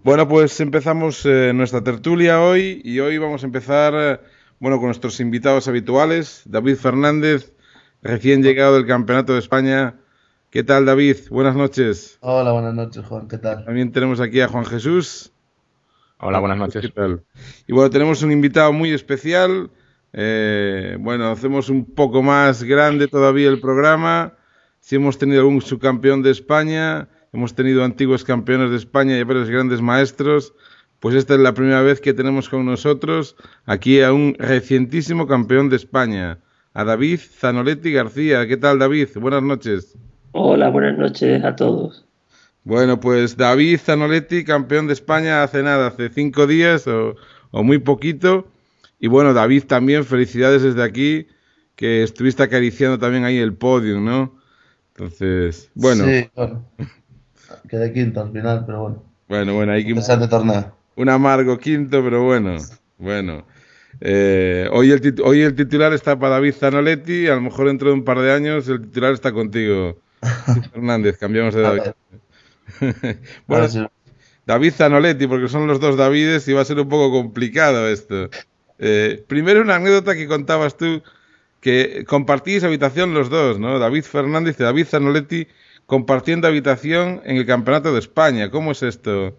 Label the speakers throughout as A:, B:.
A: Bueno, pues empezamos nuestra tertulia hoy y hoy vamos a empezar, bueno, con nuestros invitados habituales. David Fernández, recién llegado del Campeonato de España. ¿Qué tal, David? Buenas noches.
B: Hola, buenas noches, Juan, ¿qué tal?
A: También tenemos aquí a Juan Jesús.
C: Hola,
A: Juan
C: buenas
A: Jesús, ¿qué
C: noches.
A: tal? Y bueno, tenemos un invitado muy especial. Bueno, hacemos un poco más grande todavía el programa. Si hemos tenido algún subcampeón de España, hemos tenido antiguos campeones de España y varios grandes maestros, pues esta es la primera vez que tenemos con nosotros aquí a un recientísimo campeón de España, a David Zanoletti García. ¿Qué tal, David? Buenas noches.
D: Hola, buenas noches a todos.
A: Bueno, pues David Zanoletti, campeón de España hace nada, hace 5 días o muy poquito. Y bueno, David también, felicidades desde aquí, que estuviste acariciando también ahí el podio, ¿no? Entonces, bueno,
B: Sí, bueno, quedé quinto al final, pero bueno,
A: bueno, hay que
B: interesante torneo.
A: un amargo quinto, pero bueno, bueno. Hoy el titular está para David Zanoletti, a lo mejor dentro de un par de años el titular está contigo. Fernández, cambiamos de
B: A
A: David.
B: ver, a
A: Bueno,
B: ver si...
A: David Zanoletti, porque son los dos Davides y va a ser un poco complicado esto. Primero una anécdota que contabas tú, que compartís habitación los dos, ¿no? David Fernández y David Zanoletti compartiendo habitación en el Campeonato de España. ¿Cómo es esto?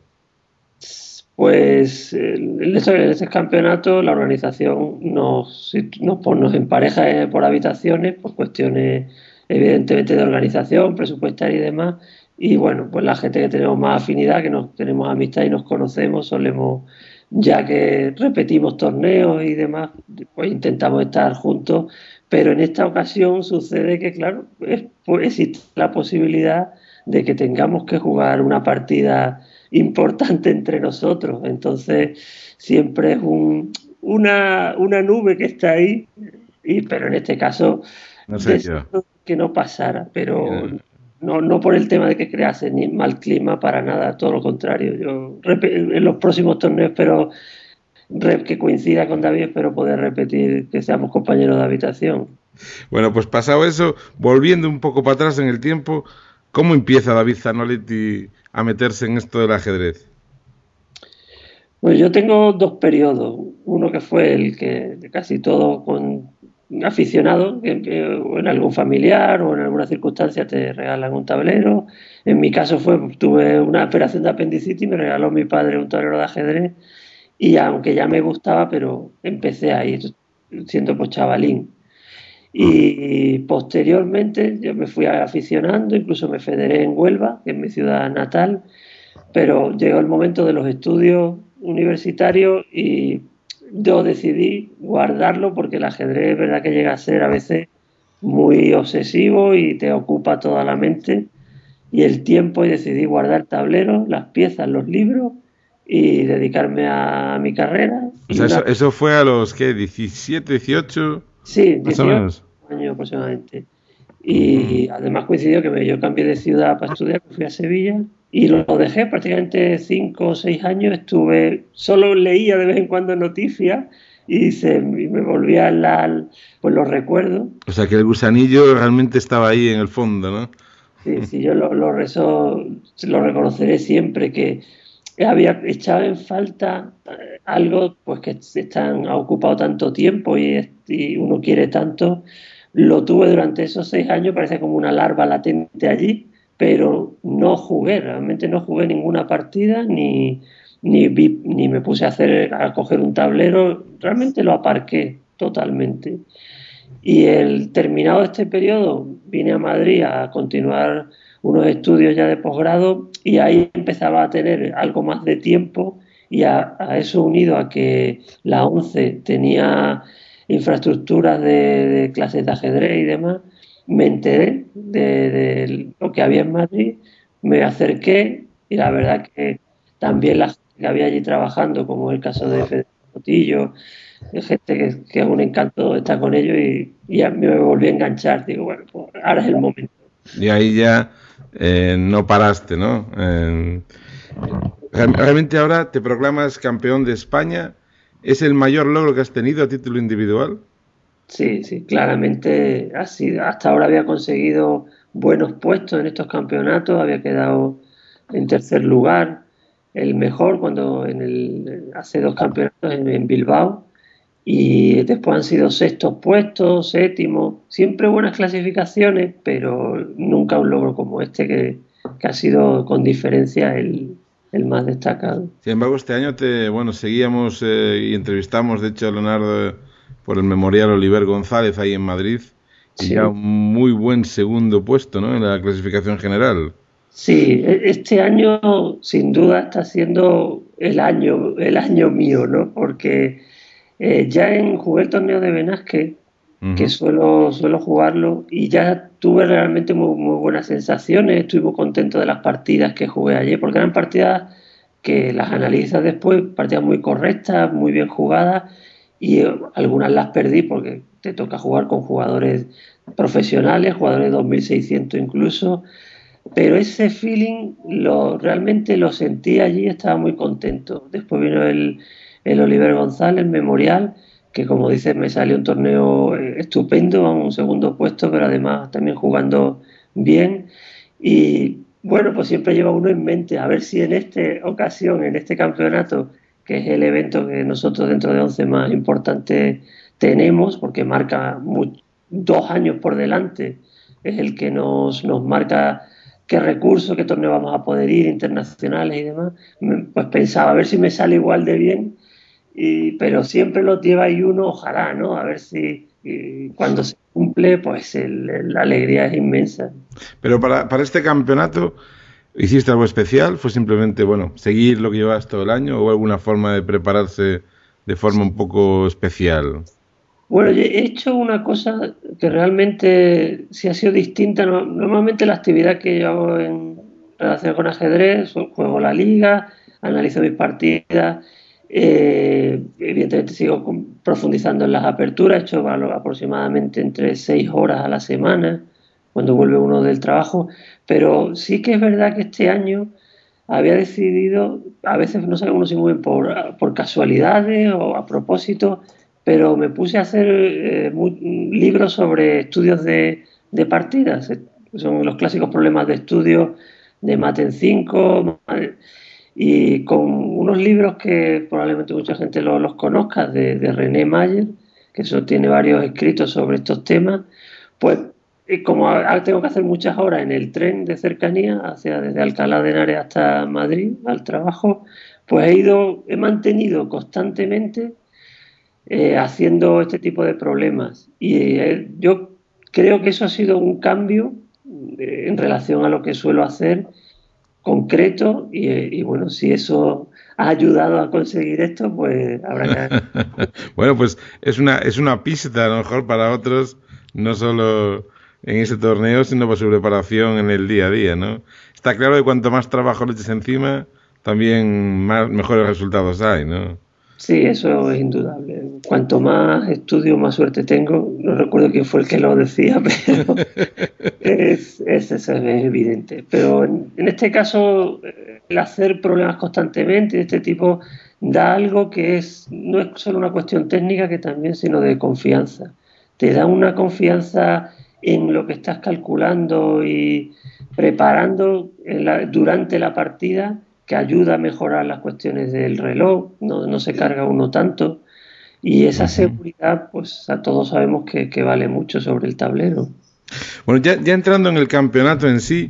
D: Pues en ese campeonato la organización nos empareja por habitaciones, por cuestiones evidentemente de organización, presupuestaria y demás. Y bueno, pues la gente que tenemos más afinidad, que nos tenemos amistad y nos conocemos, solemos, ya que repetimos torneos y demás, pues intentamos estar juntos. Pero en esta ocasión sucede que, claro, pues existe la posibilidad de que tengamos que jugar una partida importante entre nosotros. Entonces, siempre es una nube que está ahí, pero en este caso,
A: No sé yo.
D: deseo que no pasara, pero
A: Eh,
D: no por el tema de que crease ni mal clima para nada, todo lo contrario. Yo en los próximos torneos espero que coincida con David, espero poder repetir que seamos compañeros de habitación.
A: Bueno, pues pasado eso, volviendo un poco para atrás en el tiempo, ¿cómo empieza David Zanoletti a meterse en esto del ajedrez?
D: Pues yo tengo dos periodos. Uno que fue el que casi todo con aficionado, que o en algún familiar o en alguna circunstancia te regalan un tablero. En mi caso tuve una operación de apendicitis y me regaló mi padre un tablero de ajedrez y aunque ya me gustaba, pero empecé a ir siendo pues chavalín. Y posteriormente yo me fui aficionando, incluso me federé en Huelva, que es mi ciudad natal, pero llegó el momento de los estudios universitarios y yo decidí guardarlo porque el ajedrez es verdad que llega a ser a veces muy obsesivo y te ocupa toda la mente y el tiempo y decidí guardar tableros, las piezas, los libros y dedicarme a mi carrera
A: O
D: y
A: sea,
D: una,
A: eso fue a los, ¿qué? 17, 18,
D: sí,
A: más o
D: 18
A: menos.
D: años aproximadamente.
A: Ujú.
D: Y además coincidió que yo cambié de ciudad para estudiar, me fui a Sevilla y lo dejé prácticamente 5 o 6 años. Solo leía de vez en cuando noticias y me volvía pues los recuerdos.
A: O sea, que el gusanillo realmente estaba ahí en el fondo, ¿no?
D: Sí, sí, yo lo reconoceré siempre que había echado en falta algo pues que ha ocupado tanto tiempo y uno quiere tanto. Lo tuve durante esos 6 años, parece como una larva latente allí, pero no jugué, realmente no jugué ninguna partida ni me puse a coger un tablero, realmente lo aparqué totalmente. Y el terminado este periodo vine a Madrid a continuar unos estudios ya de posgrado y ahí empezaba a tener algo más de tiempo y a eso unido a que la ONCE tenía infraestructuras de clases de ajedrez y demás, me enteré de lo que había en Madrid, me acerqué y la verdad que también la gente que había allí trabajando, como el caso de Federico Cotillo, hay gente que es un encanto estar con ellos y a mí me volví a enganchar. Digo, bueno, pues ahora es el momento.
A: Y ahí ya no paraste, ¿no? Realmente ahora te proclamas campeón de España. ¿Es el mayor logro que has tenido a título individual?
D: Sí, sí, claramente hasta ahora había conseguido buenos puestos en estos campeonatos, había quedado en tercer lugar, el mejor cuando hace 2 campeonatos en Bilbao, y después han sido sextos puestos, séptimos, siempre buenas clasificaciones, pero nunca un logro como este que ha sido con diferencia el más destacado.
A: Sin embargo, este año seguíamos y entrevistamos, de hecho, a Leonardo por el Memorial Oliver González ahí en Madrid, y ya un muy buen segundo puesto, ¿no?, en la clasificación general.
D: Sí, este año sin duda está siendo el año mío, ¿no? Porque ya jugué el torneo de Benasque, que suelo jugarlo, y ya tuve realmente muy buenas sensaciones. Estuve muy contento de las partidas que jugué ayer, porque eran partidas que las analizas después, partidas muy correctas, muy bien jugadas, y algunas las perdí porque te toca jugar con jugadores profesionales, jugadores de 2600 incluso, pero ese feeling realmente lo sentí allí y estaba muy contento. Después vino el Oliver González, el Memorial, que como dices me salió un torneo estupendo, a un segundo puesto, pero además también jugando bien. Y bueno, pues siempre lleva uno en mente a ver si en esta ocasión, en este campeonato, que es el evento que nosotros dentro de 11 más importante tenemos, porque marca 2 años por delante, es el que nos marca qué recursos, qué torneo vamos a poder ir, internacionales y demás. Pues pensaba a ver si me sale igual de bien, pero siempre lo lleva ahí uno, ojalá, ¿no? A ver si cuando se cumple, pues la alegría es inmensa.
A: Pero para este campeonato, ¿hiciste algo especial? ¿Fue simplemente, seguir lo que llevabas todo el año, o alguna forma de prepararse de forma un poco especial?
D: Bueno, yo he hecho una cosa que realmente sí ha sido distinta. Normalmente la actividad que yo hago en relación con ajedrez, juego la liga, analizo mis partidas, evidentemente sigo profundizando en las aperturas, he hecho aproximadamente entre 6 horas a la semana cuando vuelve uno del trabajo, pero sí que es verdad que este año había decidido, a veces no sabe uno si muy bien por casualidades o a propósito, pero me puse a hacer libros sobre estudios de partidas. Son los clásicos problemas de estudio de Maten 5, y con unos libros que probablemente mucha gente los conozca, de René Mayer, que eso tiene varios escritos sobre estos temas. Pues como ahora tengo que hacer muchas horas en el tren de cercanía desde Alcalá de Henares hasta Madrid al trabajo, pues he mantenido constantemente haciendo este tipo de problemas, y yo creo que eso ha sido un cambio en relación a lo que suelo hacer concreto, y bueno, si eso ha ayudado a conseguir esto, pues habrá que...
A: Bueno, pues es una pista a lo mejor para otros, no solo en ese torneo, sino para su preparación en el día a día, ¿no? Está claro que cuanto más trabajo le eches encima, también mejores resultados hay, ¿no?
D: Sí, eso es indudable. Cuanto más estudio, más suerte tengo. No recuerdo quién fue el que lo decía, pero eso es evidente. Pero en este caso, el hacer problemas constantemente de este tipo da algo que no es solo una cuestión técnica, que también, sino de confianza. Te da una confianza en lo que estás calculando y preparando durante la partida, que ayuda a mejorar las cuestiones del reloj, no se carga uno tanto, y esa seguridad, pues a todos sabemos que vale mucho sobre el tablero.
A: Bueno, ya entrando en el campeonato en sí,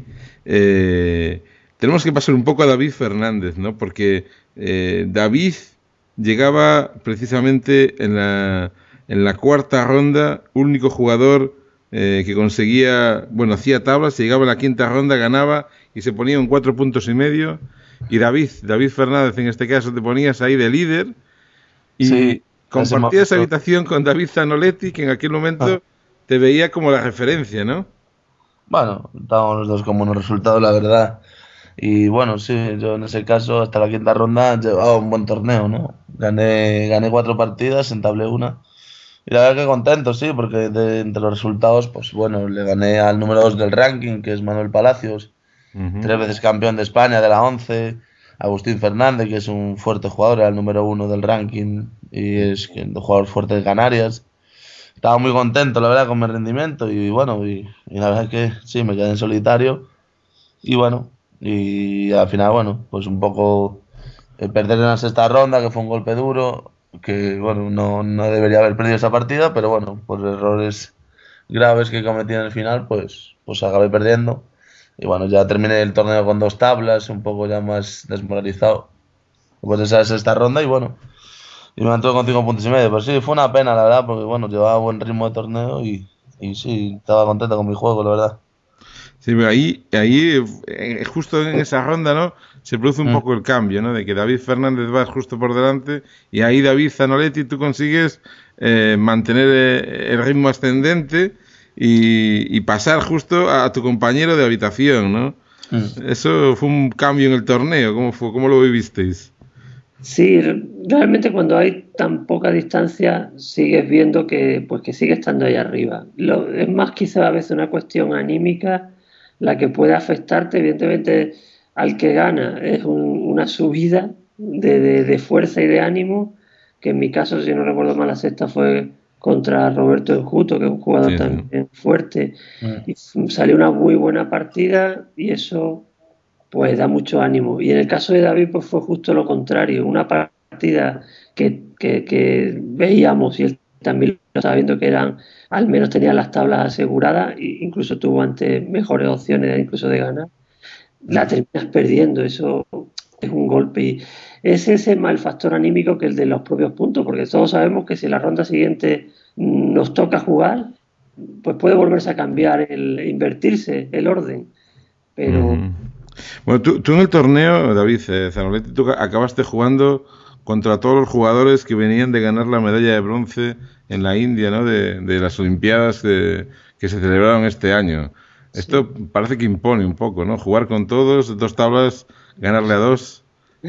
A: tenemos que pasar un poco a David Fernández, ¿no? Porque David llegaba precisamente en la cuarta ronda, único jugador que conseguía, hacía tablas, llegaba a la quinta ronda, ganaba y se ponía en 4,5 puntos. Y David Fernández, en este caso, te ponías ahí de líder y
B: Sí,
A: compartías habitación con David Zanoletti, que en aquel momento te veía como la referencia, ¿no?
B: Bueno, estábamos los dos con buenos resultados, la verdad. Y bueno, sí, yo en ese caso, hasta la quinta ronda, llevaba un buen torneo, ¿no? Gané 4 partidas, entablé una. Y la verdad que contento, sí, porque entre los resultados, pues bueno, le gané al número 2 del ranking, que es Manuel Palacios, 3 veces campeón de España de la 11, Agustín Fernández, que es un fuerte jugador, era el número 1 del ranking y es un jugador fuerte de Canarias. Estaba muy contento, la verdad, con mi rendimiento y bueno, y la verdad que sí, me quedé en solitario y bueno, y al final, bueno, pues un poco perder en la sexta ronda, que fue un golpe duro, que bueno, no debería haber perdido esa partida, pero bueno, por errores graves que cometí en el final, pues acabé perdiendo. Y bueno, ya terminé el torneo con 2 tablas, un poco ya más desmoralizado después de esa sexta ronda y bueno, y me mantuve con 5 puntos y medio. Pues sí, fue una pena, la verdad, porque bueno, llevaba buen ritmo de torneo y sí, estaba contento con mi juego, la verdad.
A: Sí, pero justo en esa ronda, ¿no? Se produce un poco el cambio, ¿no? De que David Fernández va justo por delante y ahí David Zanoletti tú consigues mantener el ritmo ascendente y pasar justo a tu compañero de habitación, ¿no? Eso fue un cambio en el torneo. ¿Cómo fue? ¿Cómo lo vivisteis?
D: Sí, realmente cuando hay tan poca distancia sigues viendo que sigue estando ahí arriba. Es más quizá a veces una cuestión anímica la que puede afectarte, evidentemente al que gana es una subida de fuerza y de ánimo, que en mi caso, si no recuerdo mal, la sexta fue contra Roberto Enjuto, que es un jugador
A: Sí, sí.
D: también fuerte, y salió una muy buena partida y eso pues da mucho ánimo. Y en el caso de David, pues fue justo lo contrario, una partida que veíamos y él también lo estaba viendo que eran, al menos tenía las tablas aseguradas, e incluso tuvo antes mejores opciones incluso de ganar. La terminas perdiendo, eso es un golpe. Y es ese mal factor anímico que el de los propios puntos, porque todos sabemos que si la ronda siguiente nos toca jugar, pues puede volverse a cambiar, invertirse el orden. Pero
A: Bueno, tú en el torneo, David Zanoletti, tú acabaste jugando contra todos los jugadores que venían de ganar la medalla de bronce en la India, ¿no? De las Olimpiadas que se celebraron este año. Esto parece que impone un poco, ¿no? Jugar con todos, 2 tablas, ganarle a 2.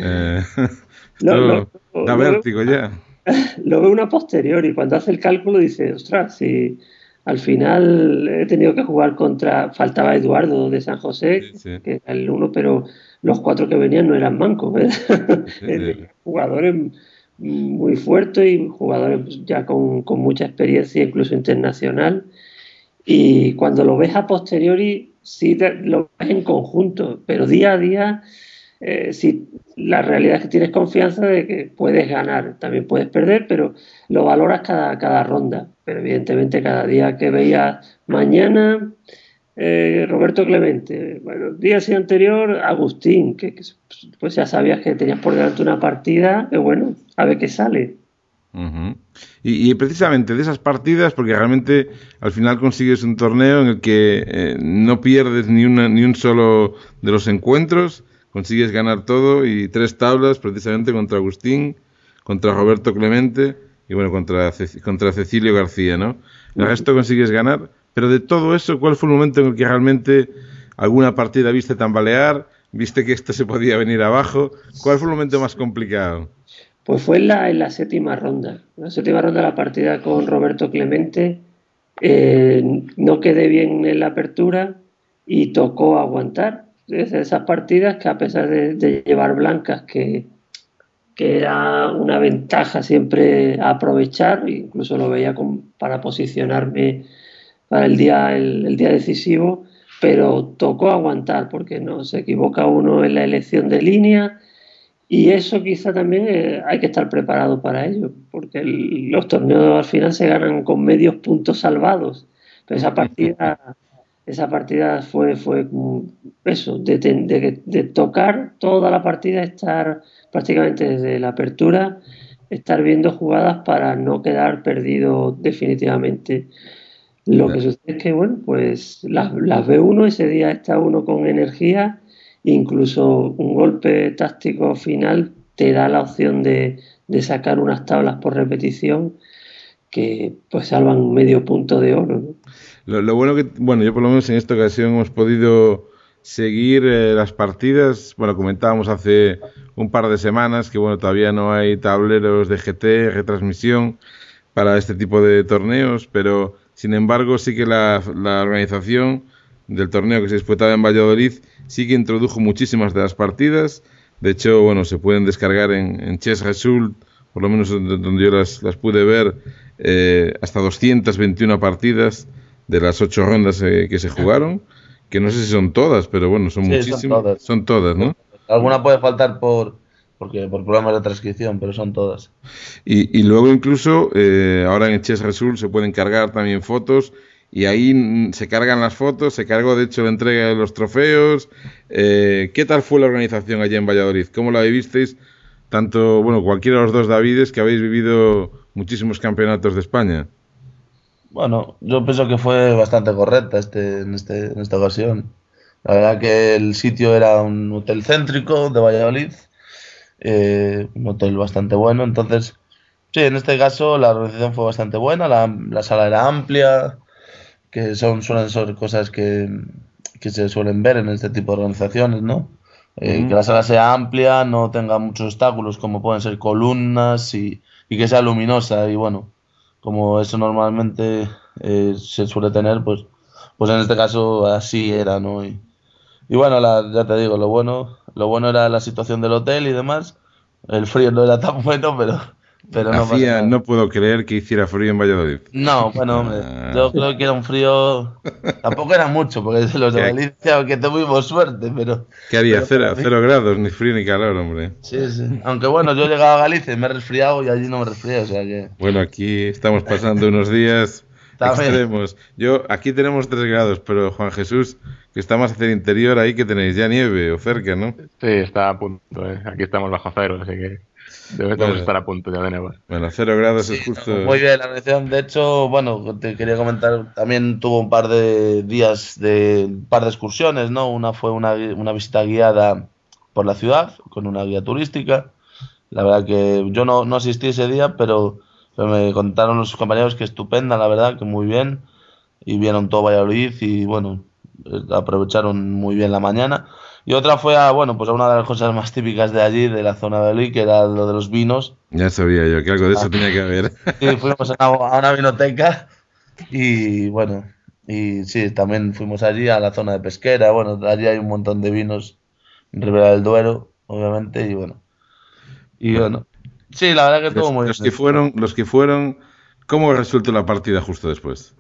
A: Esto da vértigo ya.
D: Lo ve una posteriori, cuando hace el cálculo dice, ostras, si al final he tenido que jugar faltaba Eduardo de San José,
A: Sí.
D: que era el uno, pero los 4 que venían no eran mancos,
A: Sí.
D: jugadores muy fuertes y jugadores ya con mucha experiencia, incluso internacional. Y cuando lo ves a posteriori, sí lo ves en conjunto, pero día a día, sí, la realidad es que tienes confianza de que puedes ganar, también puedes perder, pero lo valoras cada ronda. Pero evidentemente cada día que veías mañana, Roberto Clemente, bueno, el día anterior, Agustín, que pues ya sabías que tenías por delante una partida, que bueno, a ver qué sale.
A: Uh-huh. Y precisamente de esas partidas, porque realmente al final consigues un torneo en el que no pierdes ni un solo de los encuentros, consigues ganar todo y 3 tablas precisamente contra Agustín, contra Roberto Clemente y bueno, contra Cecilio García, ¿no? El resto consigues ganar, pero de todo eso, ¿cuál fue el momento en el que realmente alguna partida viste tambalear, viste que esto se podía venir abajo? ¿Cuál fue el momento más complicado?
D: Pues fue en la séptima ronda. En la séptima ronda la partida con Roberto Clemente, no quedé bien en la apertura y tocó aguantar. Es de esas partidas que a pesar de llevar blancas, que era una ventaja siempre a aprovechar, incluso lo veía para posicionarme para el día decisivo, pero tocó aguantar porque no se equivoca uno en la elección de línea. Y eso quizá también hay que estar preparado para ello, porque los torneos al final se ganan con medios puntos salvados. Pero esa partida fue eso, de tocar toda la partida, estar prácticamente desde la apertura, estar viendo jugadas para no quedar perdido definitivamente. Lo que sucede es que, bueno, pues las ve uno, ese día está uno con energía. Incluso un golpe táctico final te da la opción de sacar unas tablas por repetición que pues salvan medio punto de oro, ¿no?
A: Lo bueno bueno, yo por lo menos en esta ocasión hemos podido seguir las partidas. Bueno, comentábamos hace un par de semanas que bueno, todavía no hay tableros de GT, retransmisión para este tipo de torneos, pero sin embargo sí que la organización del torneo que se disputaba en Valladolid sí que introdujo muchísimas de las partidas. De hecho, bueno, se pueden descargar en Chess Result, por lo menos donde yo las pude ver, hasta 221 partidas de las 8 rondas que se jugaron, que no sé si son todas, pero bueno, son muchísimas. Son todas, ¿no?
B: Alguna puede faltar por porque por problemas de transcripción, pero son todas.
A: Y luego incluso, ahora en Chess Result se pueden cargar también fotos y ahí se cargan las fotos, se cargó de hecho la entrega de los trofeos. ¿Qué tal fue la organización allá en Valladolid? ¿Cómo la vivisteis? Tanto, bueno, cualquiera de los dos Davides que habéis vivido muchísimos campeonatos de España.
B: Bueno, yo pienso que fue bastante correcta en esta ocasión. La verdad que el sitio era un hotel céntrico de Valladolid, un hotel bastante bueno. Entonces, sí, en este caso la organización fue bastante buena, la sala era amplia, que suelen ser cosas que se suelen ver en este tipo de organizaciones, ¿no? Que la sala sea amplia, no tenga muchos obstáculos como pueden ser columnas y que sea luminosa. Y bueno, como eso normalmente se suele tener, pues en este caso así era, ¿no? Y bueno, ya te digo, lo bueno era la situación del hotel y demás. El frío no era tan bueno, pero no pasa nada.
A: No puedo creer que hiciera frío en Valladolid.
B: No, bueno, hombre, yo creo que era un frío, tampoco era mucho, porque los de Valencia, aunque tuvimos suerte, pero...
A: ¿Qué haría?
B: pero
A: Cero grados, ni frío ni calor, hombre.
B: Sí, sí. Aunque bueno, yo he llegado a Galicia y me he resfriado y allí no me resfrié, o sea que...
A: Bueno, aquí estamos pasando unos días
B: También.
A: extremos. Aquí tenemos 3 grados, pero Juan Jesús, que está más hacia el interior, ahí que tenéis ya nieve o cerca, ¿no?
C: Sí, está a punto, ¿eh? Aquí estamos bajo cero, así que debemos estar a punto ya de nevar.
A: Bueno, 0 grados
B: Sí,
A: es justo.
B: no, muy bien, la organización, de hecho, bueno, te quería comentar, también tuvo un par de días un par de excursiones, ¿no? Una fue una visita guiada por la ciudad, con una guía turística. La verdad que yo no asistí ese día, pero me contaron los compañeros que estupenda, la verdad, que muy bien. Y vieron todo Valladolid y, bueno, aprovecharon muy bien la mañana. Y otra fue bueno, pues a una de las cosas más típicas de allí, de la zona de Valladolid, que era lo de los vinos.
A: Ya sabía yo que algo de eso tenía que haber.
B: Sí, fuimos a una vinoteca y, bueno, y sí, también fuimos allí a la zona de Pesquera. Bueno, allí hay un montón de vinos en Ribera del Duero, obviamente, y bueno. Y bueno, sí, la verdad que estuvo muy bien.
A: Los que fueron, ¿cómo resultó la partida justo después?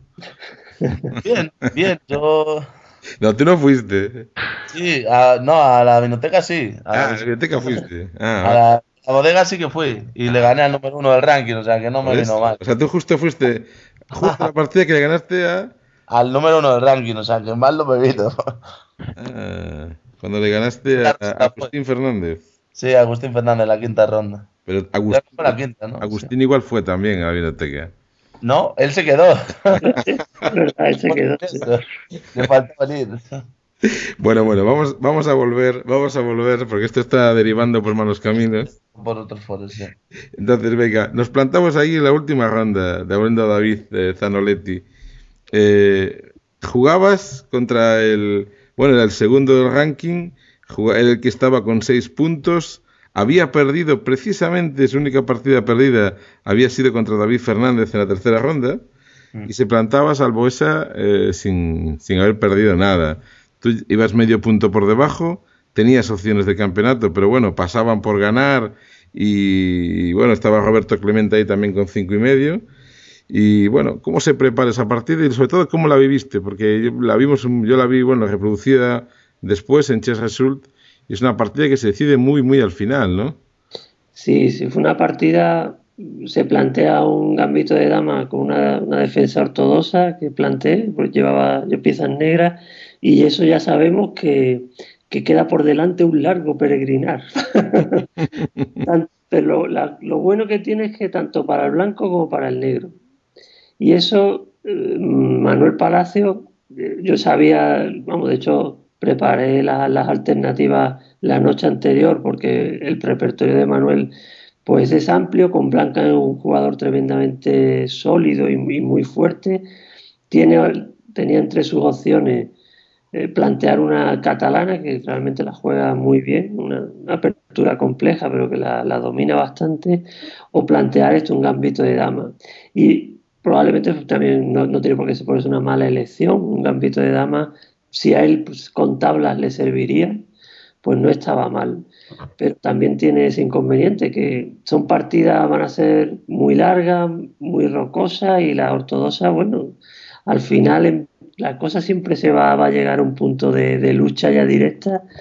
B: Bien, bien, yo...
A: No, tú no fuiste.
B: Sí, no, a la vinoteca sí.
A: A la biblioteca fuiste.
B: A la bodega sí que fui y le gané al número 1 del ranking, o sea que no me vino mal.
A: O sea, tú justo fuiste, justo la partida que le ganaste
B: al número 1 del ranking, o sea que mal no me vino.
A: Cuando le ganaste a Agustín Fernández.
B: Sí, Agustín Fernández, la quinta ronda.
A: Pero
B: La quinta, ¿no?
A: Agustín igual fue también a la biblioteca.
B: No, él se quedó.
D: Él se quedó.
B: Le faltó venir.
A: Bueno, vamos a volver, porque esto está derivando por malos caminos.
B: Por otros foros, sí.
A: Entonces, venga, nos plantamos ahí en la última ronda, de hablando a David Zanoletti. Jugabas contra era el segundo del ranking, el que estaba con 6 puntos. Había perdido precisamente, su única partida perdida había sido contra David Fernández en la tercera ronda, y se plantaba salvo esa sin haber perdido nada. Tú ibas medio punto por debajo, tenías opciones de campeonato, pero bueno, pasaban por ganar, y bueno, estaba Roberto Clemente ahí también con 5,5. Y bueno, ¿cómo se prepara esa partida? Y sobre todo, ¿cómo la viviste? Porque yo la vi, reproducida después en Chess Result, y es una partida que se decide muy, muy al final, ¿no?
D: Sí, fue una partida, se plantea un gambito de dama con una defensa ortodoxa que planteé, pues llevaba yo piezas negras, y eso ya sabemos que queda por delante un largo peregrinar. Pero lo bueno que tiene es que tanto para el blanco como para el negro. Y eso, Manuel Palacio, yo sabía, de hecho, preparé las alternativas la noche anterior porque el repertorio de Manuel pues es amplio. Con Blanca es un jugador tremendamente sólido y muy fuerte. Tenía entre sus opciones plantear una catalana que realmente la juega muy bien, una apertura compleja pero que la domina bastante, o plantear un gambito de dama. Y probablemente también no tiene por qué ser por eso una mala elección. Un gambito de dama, si a él con tablas le serviría, pues no estaba mal. Pero también tiene ese inconveniente, que son partidas, van a ser muy largas, muy rocosas, y la ortodoxa, bueno, al final la cosa siempre va a llegar a un punto de lucha ya directa,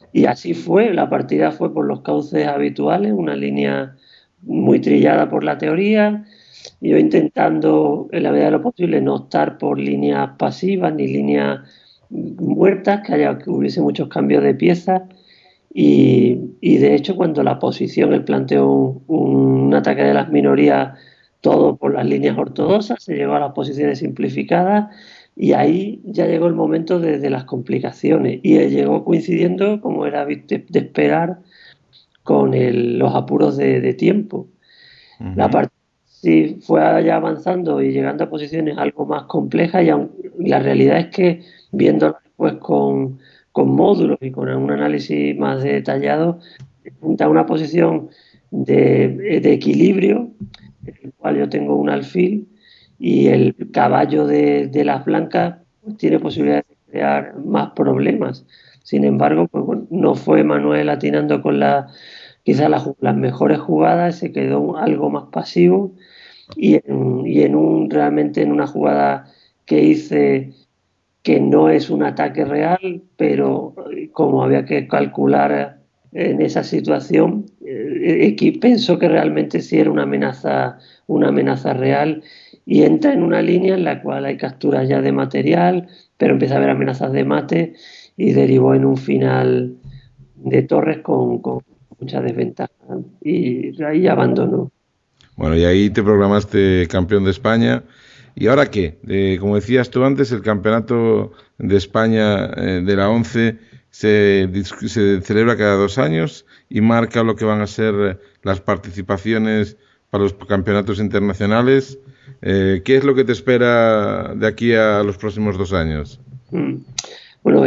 D: Y así fue, la partida fue por los cauces habituales, una línea muy trillada por la teoría, yo intentando en la medida de lo posible no optar por líneas pasivas ni líneas muertas, que hubiese muchos cambios de piezas. Y de hecho, cuando la posición, él planteó un ataque de las minorías todo por las líneas ortodoxas, se llegó a las posiciones simplificadas y ahí ya llegó el momento de las complicaciones y él llegó coincidiendo, como era de esperar, con los apuros de tiempo. La partida sí fue ya avanzando y llegando a posiciones algo más complejas y la realidad es que viéndolo después con módulos y con un análisis más detallado, da una posición de equilibrio, en el cual yo tengo un alfil y el caballo de las blancas pues, tiene posibilidad de crear más problemas. Sin embargo, pues, bueno, no fue Manuel atinando con quizás las mejores jugadas, se quedó algo más pasivo realmente en una jugada que hice que no es un ataque real, pero como había que calcular en esa situación, pensó que realmente sí era una amenaza real y entra en una línea en la cual hay capturas ya de material, pero empieza a haber amenazas de mate y derivó en un final de torres con mucha desventaja y ahí abandonó.
A: Bueno, y ahí te proclamaste campeón de España. ¿Y ahora qué? Como decías tú antes, el campeonato de España de la 11 se celebra cada 2 años y marca lo que van a ser las participaciones para los campeonatos internacionales. ¿Qué es lo que te espera de aquí a los próximos 2 años?
D: Bueno,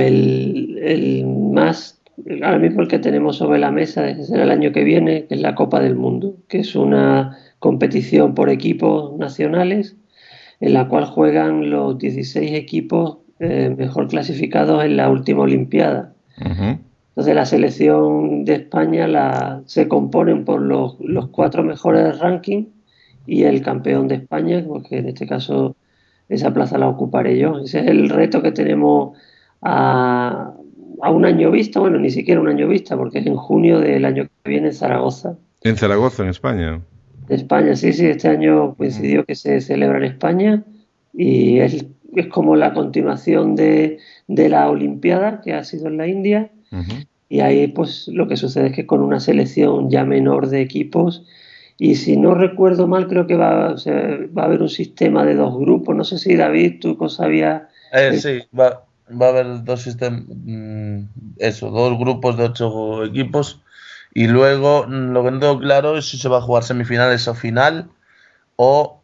D: ahora mismo el que tenemos sobre la mesa será el año que viene, que es la Copa del Mundo, que es una competición por equipos nacionales en la cual juegan los 16 equipos mejor clasificados en la última Olimpiada.
A: Uh-huh.
D: Entonces la selección de España se componen por los 4 mejores rankings y el campeón de España, porque en este caso esa plaza la ocuparé yo. Ese es el reto que tenemos a un año vista, bueno, ni siquiera un año vista, porque es en junio del año que viene en Zaragoza.
A: En Zaragoza, en España.
D: España, sí, este año coincidió que se celebra en España y es como la continuación de la Olimpiada que ha sido en la India.
A: Uh-huh.
D: Y ahí pues lo que sucede es que con una selección ya menor de equipos y si no recuerdo mal creo que va a haber un sistema de 2 grupos, no sé si David tú sabías.
B: Sí, va a haber 2 sistemas, 2 grupos de 8 equipos y luego lo que no tengo claro es si se va a jugar semifinales o final o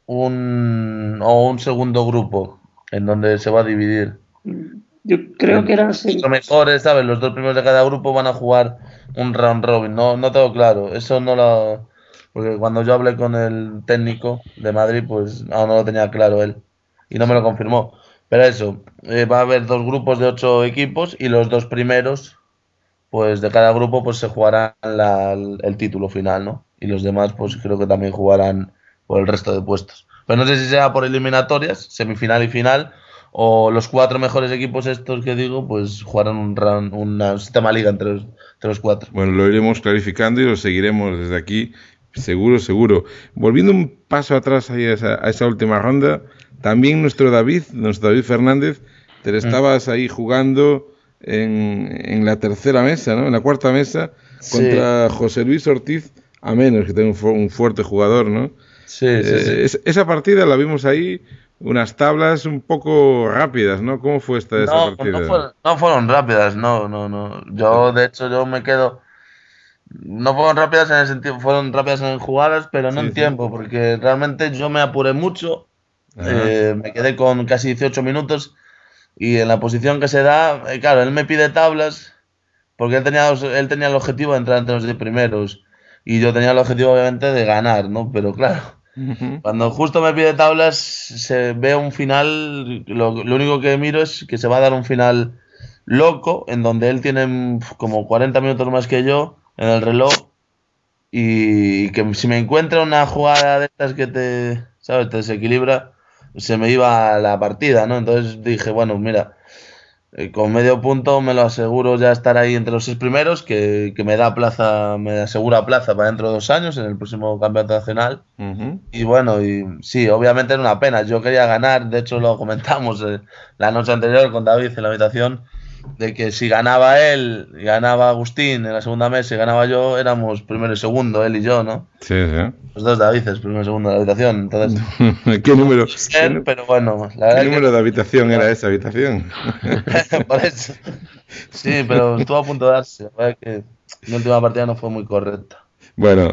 B: un segundo grupo en donde se va a dividir.
D: Yo creo que eran
B: los mejores, ¿sabes? Los 2 primeros de cada grupo van a jugar un round robin. No tengo claro. Eso no lo... Porque cuando yo hablé con el técnico de Madrid, pues aún no lo tenía claro él. Y no me lo confirmó. Pero eso, va a haber 2 grupos de 8 equipos y los 2 primeros, pues de cada grupo, pues se jugarán el título final, ¿no? Y los demás, pues creo que también jugarán por el resto de puestos. Pero no sé si sea por eliminatorias, semifinal y final, o los 4 mejores equipos estos que digo, pues jugarán un sistema liga entre los 4.
A: Bueno, lo iremos clarificando y lo seguiremos desde aquí, seguro. Volviendo un paso atrás ahí a esa última ronda, también nuestro David Fernández, te estabas ahí jugando en la tercera mesa, ¿no? En la cuarta mesa, contra José Luis Ortiz Amenos, que tiene un fuerte jugador, ¿no?
B: Sí.
A: Esa partida la vimos ahí, unas tablas un poco rápidas, ¿no? ¿Cómo fue esa partida?
B: No fueron rápidas, no. De hecho, yo me quedo... No fueron rápidas en el sentido, fueron rápidas en jugadas, pero no en tiempo, porque realmente yo me apuré mucho, me quedé con casi 18 minutos y en la posición que se da, claro, él me pide tablas porque él tenía el objetivo de entrar entre los 10 primeros y yo tenía el objetivo obviamente de ganar, ¿no? Pero claro, cuando justo me pide tablas se ve un final, lo único que miro es que se va a dar un final loco en donde él tiene como 40 minutos más que yo en el reloj y que si me encuentra una jugada de estas que te desequilibra, se me iba la partida, ¿no? Entonces dije, bueno, mira, Con medio punto me lo aseguro ya estar ahí entre los 6 primeros, que me da plaza, me asegura plaza para dentro de 2 años en el próximo campeonato nacional.
A: Ujú.
B: Y bueno, y sí, obviamente era una pena. Yo quería ganar, de hecho lo comentamos la noche anterior con David en la habitación, de que si ganaba él y ganaba Agustín en la segunda mesa y ganaba yo, éramos primero y segundo, él y yo, ¿no?
A: Sí, sí.
B: Los dos Davices, primero y segundo de la habitación. Entonces,
A: ¿Qué número,
B: pero bueno, la
A: qué
B: verdad
A: número
B: que
A: de habitación era esa habitación?
B: por eso. Sí, pero estuvo a punto de darse. La verdad que mi última partida no fue muy correcta.
A: Bueno,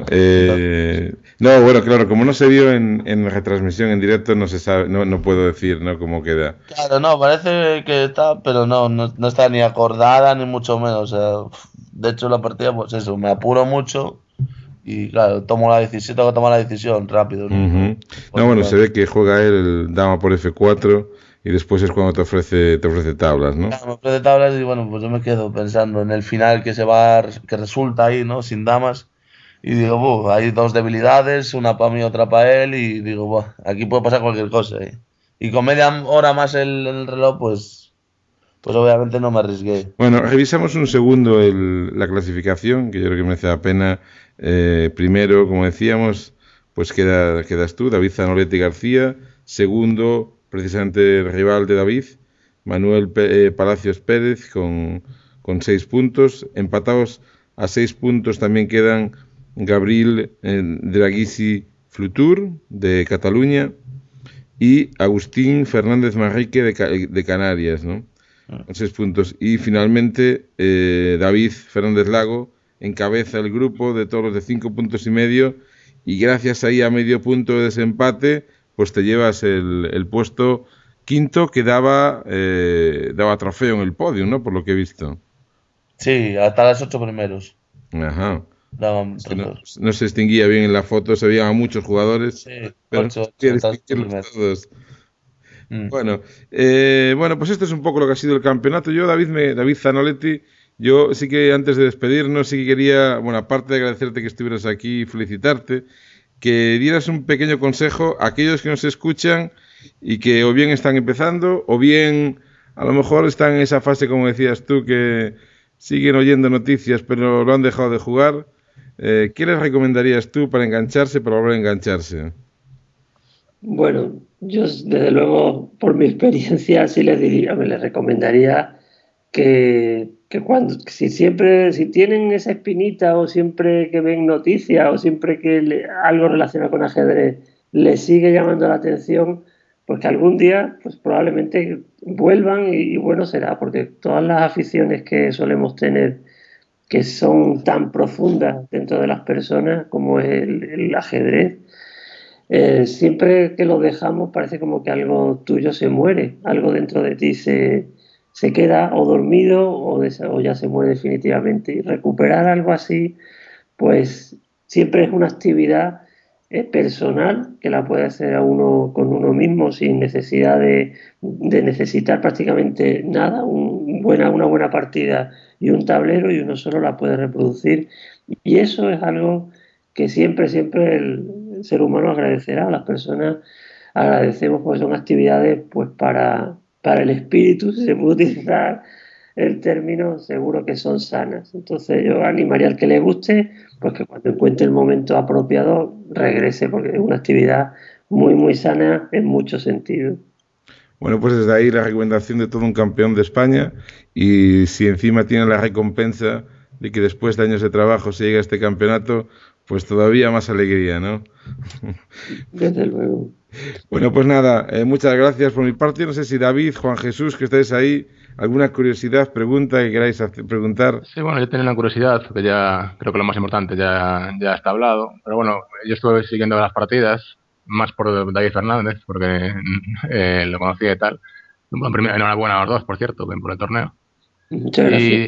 A: no, bueno, claro, como no se vio en la retransmisión en directo, no se sabe, no puedo decir, ¿no? Cómo queda.
B: Claro, no, parece que está, pero no está ni acordada ni mucho menos. O sea, de hecho la partida, pues eso, me apuro mucho y claro, tengo que tomar la decisión rápido, ¿no?
A: Ujú.
B: Pues,
A: No, bueno, se
B: claro.
A: ve que juega él el dama por F4 y después es cuando te ofrece tablas, ¿no?
B: Claro, me ofrece tablas y bueno, pues yo me quedo pensando en el final que resulta ahí, ¿no? Sin damas. Y digo, hay dos debilidades, una para mí, otra para él, y digo, aquí puede pasar cualquier cosa. Y con media hora más el reloj, pues obviamente no me arriesgué.
A: Bueno, revisamos un segundo la clasificación, que yo creo que merece la pena. Primero, como decíamos, pues quedas tú, David Zanoletti García. Segundo, precisamente el rival de David, Manuel Palacios Pérez, con 6 puntos. Empatados a 6 puntos también quedan Gabriel Draghisi Flutur, de Cataluña, y Agustín Fernández Manrique, de Canarias, ¿no? Con 6 puntos. Y finalmente, David Fernández Lago encabeza el grupo de todos los de 5,5 puntos. Y gracias ahí a medio punto de desempate, pues te llevas el puesto quinto que daba trofeo en el podio, ¿no? Por lo que he visto.
B: Sí, hasta las 8 primeros.
A: Ajá.
B: Daban
A: Es que no,
B: trofeos.
A: no se distinguía bien en la foto, se veían a muchos jugadores,
B: Sí,
A: pero no
B: 8,
A: se podía
B: 8, hasta las 8
A: distinguirlos
B: primeros.
A: todos.
B: Mm.
A: Bueno, pues esto es un poco lo que ha sido el campeonato. David Zanoletti, yo sí que antes de despedirnos, sí que quería, bueno, aparte de agradecerte que estuvieras aquí y felicitarte, que dieras un pequeño consejo a aquellos que nos escuchan y que o bien están empezando o bien a lo mejor están en esa fase, como decías tú, que siguen oyendo noticias pero lo han dejado de jugar. ¿Qué les recomendarías tú para engancharse, para volver a engancharse?
D: Bueno, yo desde luego, por mi experiencia, sí les diría, me les recomendaría que si tienen esa espinita o siempre que ven noticias o siempre que algo relacionado con ajedrez les sigue llamando la atención, pues que algún día pues probablemente vuelvan y bueno será, porque todas las aficiones que solemos tener que son tan profundas dentro de las personas como es el ajedrez, siempre que lo dejamos parece como que algo tuyo se muere, algo dentro de ti se queda o dormido o ya se muere definitivamente. Y recuperar algo así, pues siempre es una actividad personal que la puede hacer a uno con uno mismo sin necesidad de necesitar prácticamente nada, una buena partida y un tablero y uno solo la puede reproducir. Y eso es algo que siempre el ser humano agradecerá a las personas. Agradecemos porque son actividades pues para el espíritu, si se puede utilizar el término, seguro que son sanas. Entonces yo animaría al que le guste, pues que cuando encuentre el momento apropiado regrese, porque es una actividad muy sana en muchos sentidos.
A: Bueno, pues desde ahí la recomendación de todo un campeón de España, y si encima tiene la recompensa de que después de años de trabajo se llega a este campeonato, pues todavía más alegría, ¿no?
D: Desde luego.
A: Bueno, pues nada, muchas gracias por mi parte. No sé si David, Juan Jesús, que estáis ahí, alguna curiosidad, pregunta que queráis preguntar.
C: Sí, bueno, yo tenía una curiosidad, que ya creo que lo más importante ya está hablado, pero bueno, yo estuve siguiendo las partidas, más por David Fernández, porque lo conocía y tal. Bueno, primero, enhorabuena a los dos, por cierto, por el torneo.
D: Muchas gracias.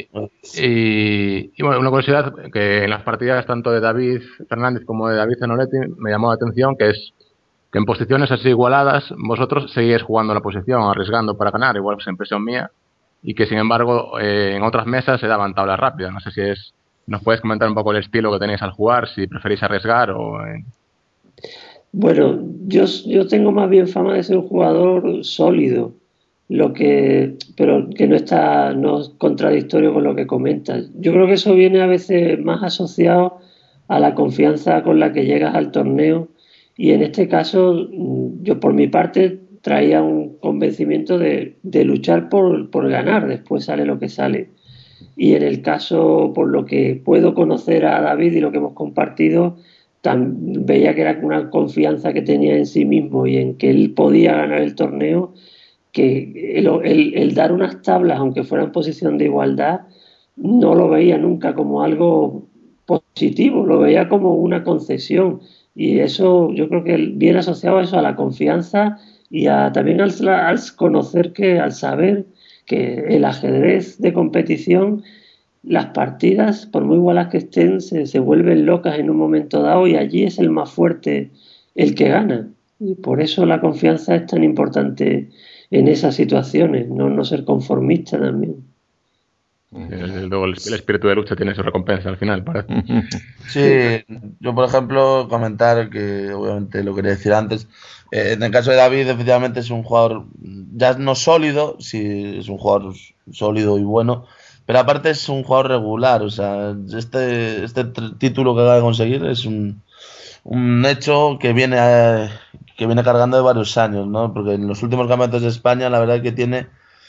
C: Y bueno, una curiosidad que en las partidas tanto de David Fernández como de David Zanoletti me llamó la atención, que es que en posiciones así igualadas vosotros seguís jugando la posición, arriesgando para ganar, igual es impresión mía, y que sin embargo en otras mesas se daban tablas rápidas. No sé si nos puedes comentar un poco el estilo que tenéis al jugar, si preferís arriesgar o...
D: Bueno, yo tengo más bien fama de ser un jugador sólido. pero que no es contradictorio con lo que comentas. Yo creo que eso viene a veces más asociado a la confianza con la que llegas al torneo, y en este caso yo por mi parte traía un convencimiento de luchar por ganar, después sale lo que sale. Y en el caso, por lo que puedo conocer a David y lo que hemos compartido, veía que era una confianza que tenía en sí mismo y en que él podía ganar el torneo, que el dar unas tablas, aunque fuera en posición de igualdad, no lo veía nunca como algo positivo, lo veía como una concesión. Y eso yo creo que viene asociado a eso, a la confianza y también al conocer al saber que el ajedrez de competición, las partidas, por muy igualas que estén, se vuelven locas en un momento dado y allí es el más fuerte el que gana. Y por eso la confianza es tan importante en esas situaciones, no ser conformista también.
C: Luego el espíritu de lucha tiene su recompensa al final, parece.
B: Sí, yo por ejemplo comentar que obviamente lo quería decir antes, en el caso de David efectivamente es un jugador ya no sólido, sí es un jugador sólido y bueno, pero aparte es un jugador regular, o sea, este título que acaba de conseguir es un hecho que viene cargando de varios años, ¿no? Porque en los últimos campeonatos de España la verdad es que tiene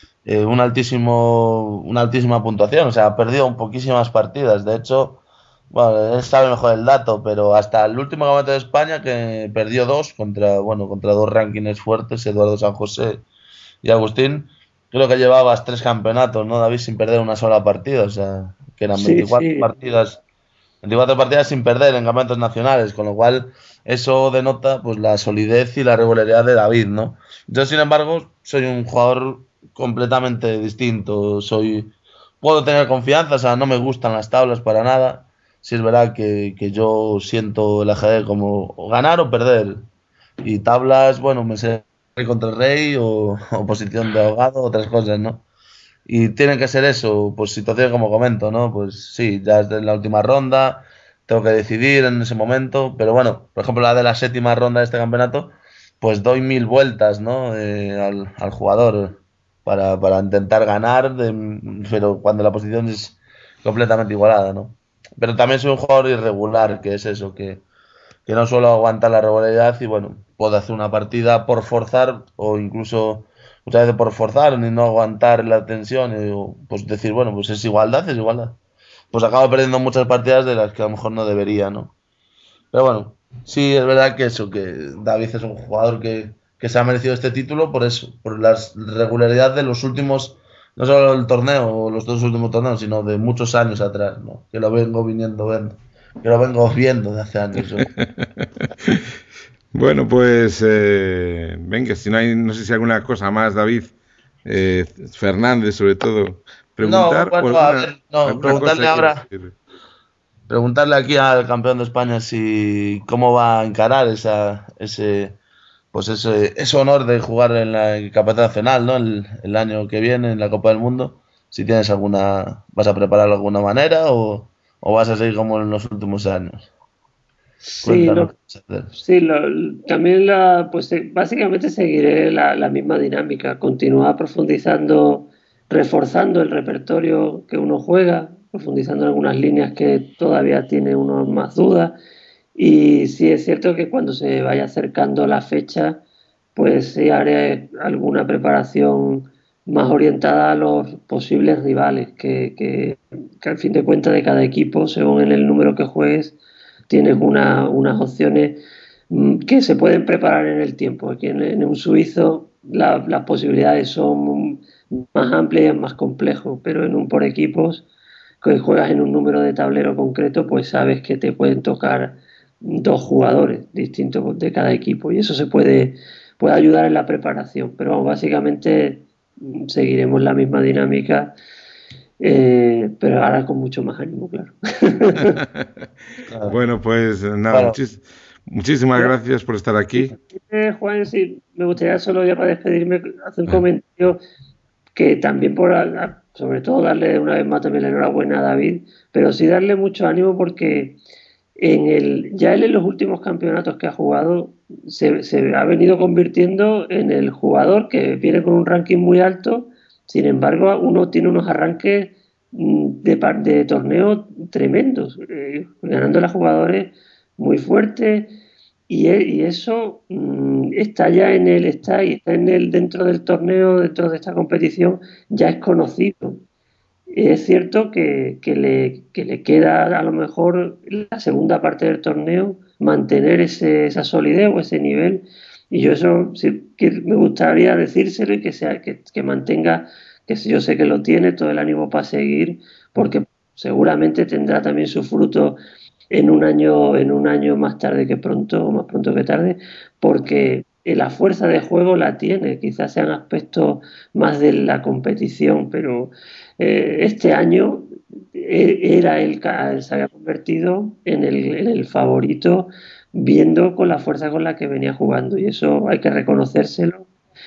B: una altísima puntuación, o sea, ha perdido poquísimas partidas. De hecho, bueno, él sabe mejor el dato, pero hasta el último campeonato de España que perdió dos contra dos rankings fuertes, Eduardo San José y Agustín, creo que llevabas tres campeonatos, ¿no, David? Sin perder una sola partida, o sea, que eran
D: Sí, sí.
B: 24 partidas sin perder en campeonatos nacionales, con lo cual eso denota pues la solidez y la regularidad de David, ¿no? Yo, sin embargo, soy un jugador completamente distinto. Puedo tener confianza, o sea, no me gustan las tablas para nada. Si es verdad que yo siento el ajedrez como ganar o perder. Y tablas, bueno, me sé rey contra el rey o posición de ahogado, otras cosas, ¿no? Y tiene que ser eso, pues situaciones como comento, ¿no? Pues sí, ya es de la última ronda, tengo que decidir en ese momento, pero bueno, por ejemplo la de la séptima ronda de este campeonato, pues doy 1000 vueltas, ¿no? Al jugador para intentar ganar, pero cuando la posición es completamente igualada, ¿no? Pero también soy un jugador irregular, que es eso, que no suelo aguantar la regularidad y bueno, puedo hacer una partida por forzar o incluso muchas veces por forzar y no aguantar la tensión y pues decir, bueno, pues es igualdad, es igualdad. Pues acabo perdiendo muchas partidas de las que a lo mejor no debería, ¿no? Pero bueno, sí es verdad que eso, que David es un jugador que se ha merecido este título por eso, por la regularidad de los últimos, no solo el torneo o los dos últimos torneos, sino de muchos años atrás, ¿no? Que lo vengo que lo vengo viendo de hace años.
A: Bueno, pues venga, si no hay, no sé si hay alguna cosa más, David, Fernández sobre todo,
B: No,
A: preguntar o
B: bueno, a ver, no,
A: alguna cosa que quieras decir.
B: preguntarle aquí al campeón de España si cómo va a encarar ese honor de jugar en la Campeonato Nacional, ¿no? El año que viene en la Copa del Mundo. Si tienes vas a prepararlo de alguna manera o vas a seguir como en los últimos años.
D: Sí,
B: Cuéntanos qué vas a hacer.
D: sí, también pues básicamente seguiré la misma dinámica, continuar profundizando, reforzando el repertorio que uno juega, profundizando en algunas líneas que todavía tiene uno más dudas. Y sí es cierto que cuando se vaya acercando la fecha, pues sí haré alguna preparación más orientada a los posibles rivales, que al fin de cuentas de cada equipo, según en el número que juegues, tienes unas opciones que se pueden preparar en el tiempo. Aquí en un suizo las posibilidades son más amplias y más complejo, pero en un por equipos, que juegas en un número de tablero concreto, pues sabes que te pueden tocar dos jugadores distintos de cada equipo y eso puede ayudar en la preparación. Pero vamos, básicamente seguiremos la misma dinámica, pero ahora con mucho más ánimo, claro.
B: Claro.
A: Bueno, pues nada,
B: Bueno,
A: muchísimas gracias por estar aquí.
D: Juan, sí, me gustaría solo ya para despedirme hacer un
A: Eh,
D: comentario que también sobre todo darle una vez más también la enhorabuena a David, pero sí darle mucho ánimo porque ya él en los últimos campeonatos que ha jugado se ha venido convirtiendo en el jugador que viene con un ranking muy alto. Sin embargo, uno tiene unos arranques de torneo tremendos, ganándole a jugadores muy fuertes, y eso está ya dentro del torneo, dentro de esta competición, ya es conocido. Es cierto que le queda a lo mejor la segunda parte del torneo mantener esa solidez o ese nivel, y yo eso sí que me gustaría decírselo, y que mantenga, que yo sé que lo tiene, todo el ánimo para seguir, porque seguramente tendrá también su fruto en un año más tarde que pronto, o más pronto que tarde, porque la fuerza de juego la tiene. Quizás sean aspectos más de la competición, pero este año se había convertido en el favorito, viendo con la fuerza con la que venía jugando, y eso hay que reconocérselo.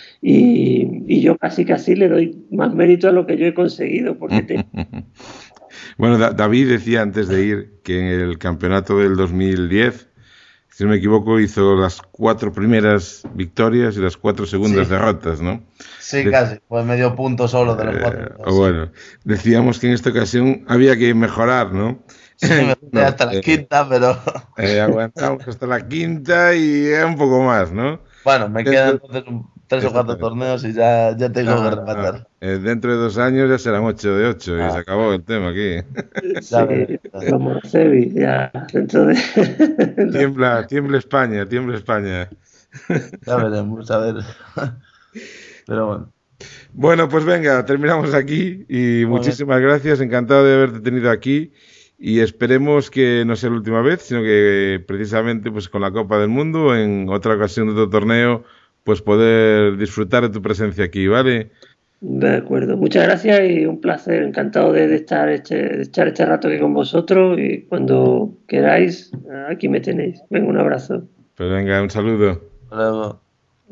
D: Y yo casi le doy más mérito a lo que yo he conseguido, porque
A: Bueno, David decía antes de ir que en el campeonato del 2010, si no me equivoco, hizo las 4 primeras victorias y las 4 segundas derrotas, ¿no?
B: Sí, casi, pues medio punto solo de los 4.
A: Bueno, decíamos que en esta ocasión había que mejorar, ¿no?
B: Sí, me quedé hasta la quinta, pero...
A: aguantamos hasta la quinta y un poco más, ¿no?
B: Bueno, me quedan entonces 3 o 4 torneos y ya tengo que rematar.
A: Dentro de 2 años ya serán 8 de 8 y se acabó el tema aquí.
D: Sí, los Monocevi, ya dentro de...
A: Tiembla España, tiembla España.
B: Ya veremos, a ver. Pero bueno.
A: Bueno, pues venga, terminamos aquí y muchísimas gracias, encantado de haberte tenido aquí, y esperemos que no sea la última vez, sino que precisamente pues con la Copa del Mundo, en otra ocasión de otro torneo, pues poder disfrutar de tu presencia aquí, ¿vale?
D: De acuerdo, muchas gracias y un placer, encantado de echar este rato aquí con vosotros, y cuando queráis, aquí me tenéis. Venga, un abrazo.
A: Pues venga, un saludo.
B: Hasta luego.